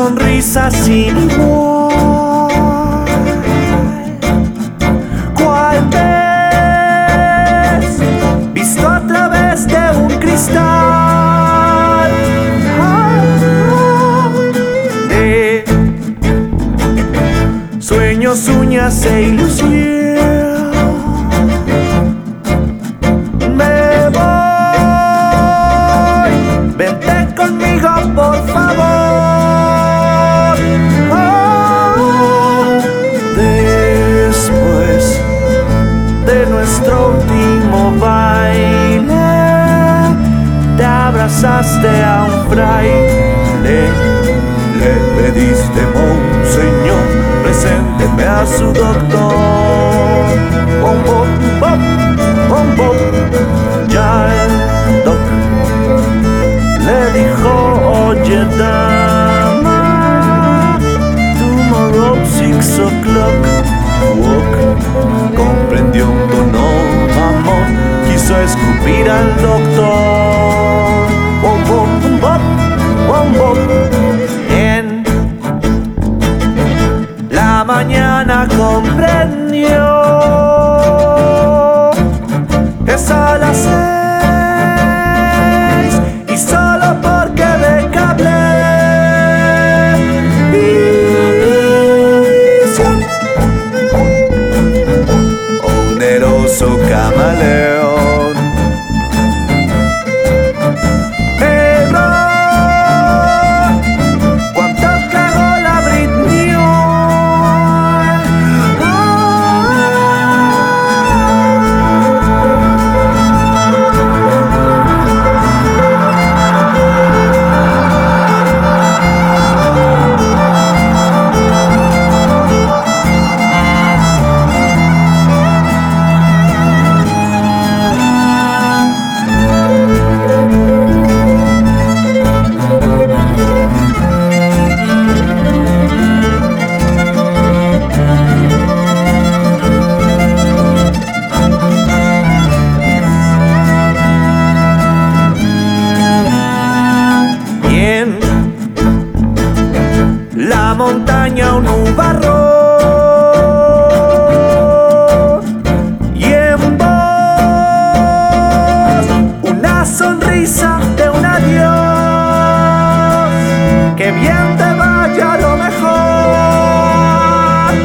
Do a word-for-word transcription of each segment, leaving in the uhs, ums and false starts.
sonrisa sin igual. ¿Cuál vez visto a través de un cristal de sueños, uñas e ilusión? Me voy, vente conmigo por favor. Oh, después de nuestro último baile, te abrazaste a un fraile, le pediste, monseñor, presénteme a su doctor. Bom, bom, bom, bom, bom. Ya el doc le dijo, oye dama, tomorrow six o'clock walk. Comprendió un tono mamón, quiso escupir al doctor. Bom, bom, bom, bom, bom. En la mañana comprendió que es a las seis y solo porque de cablevisión, oneroso camaleón, error, cuánto cagó la Britney. La montaña un nubarrón y en vos una sonrisa de un adiós. Que bien te vaya lo mejor.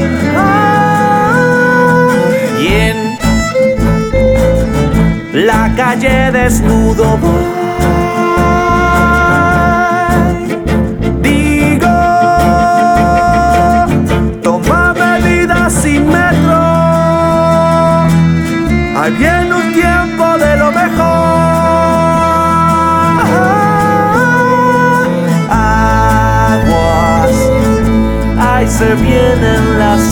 Ah, y en la calle desnudo voy. Ahí viene un tiempo de lo mejor. Aguas, ahí se vienen las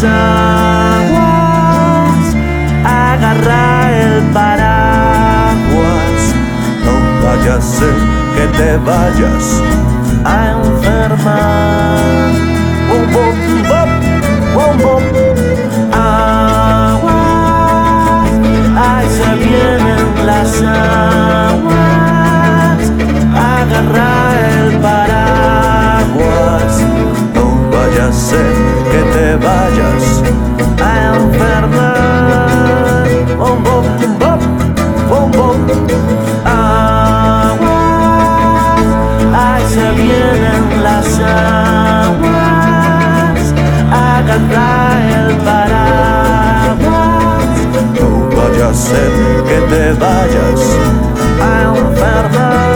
aguas. Agarra el paraguas. No vaya a ser que te vayas a enfermar. Bom, bom, bom, bom, bom. Ahí se vienen las aguas, agarra el paraguas. No vaya a ser que te vayas a enfermar. Bom, bom, bom, bom, bom. Aguas, ahí se vienen las aguas, agarra el paraguas. No vaya a ser que te vayas a enfermar.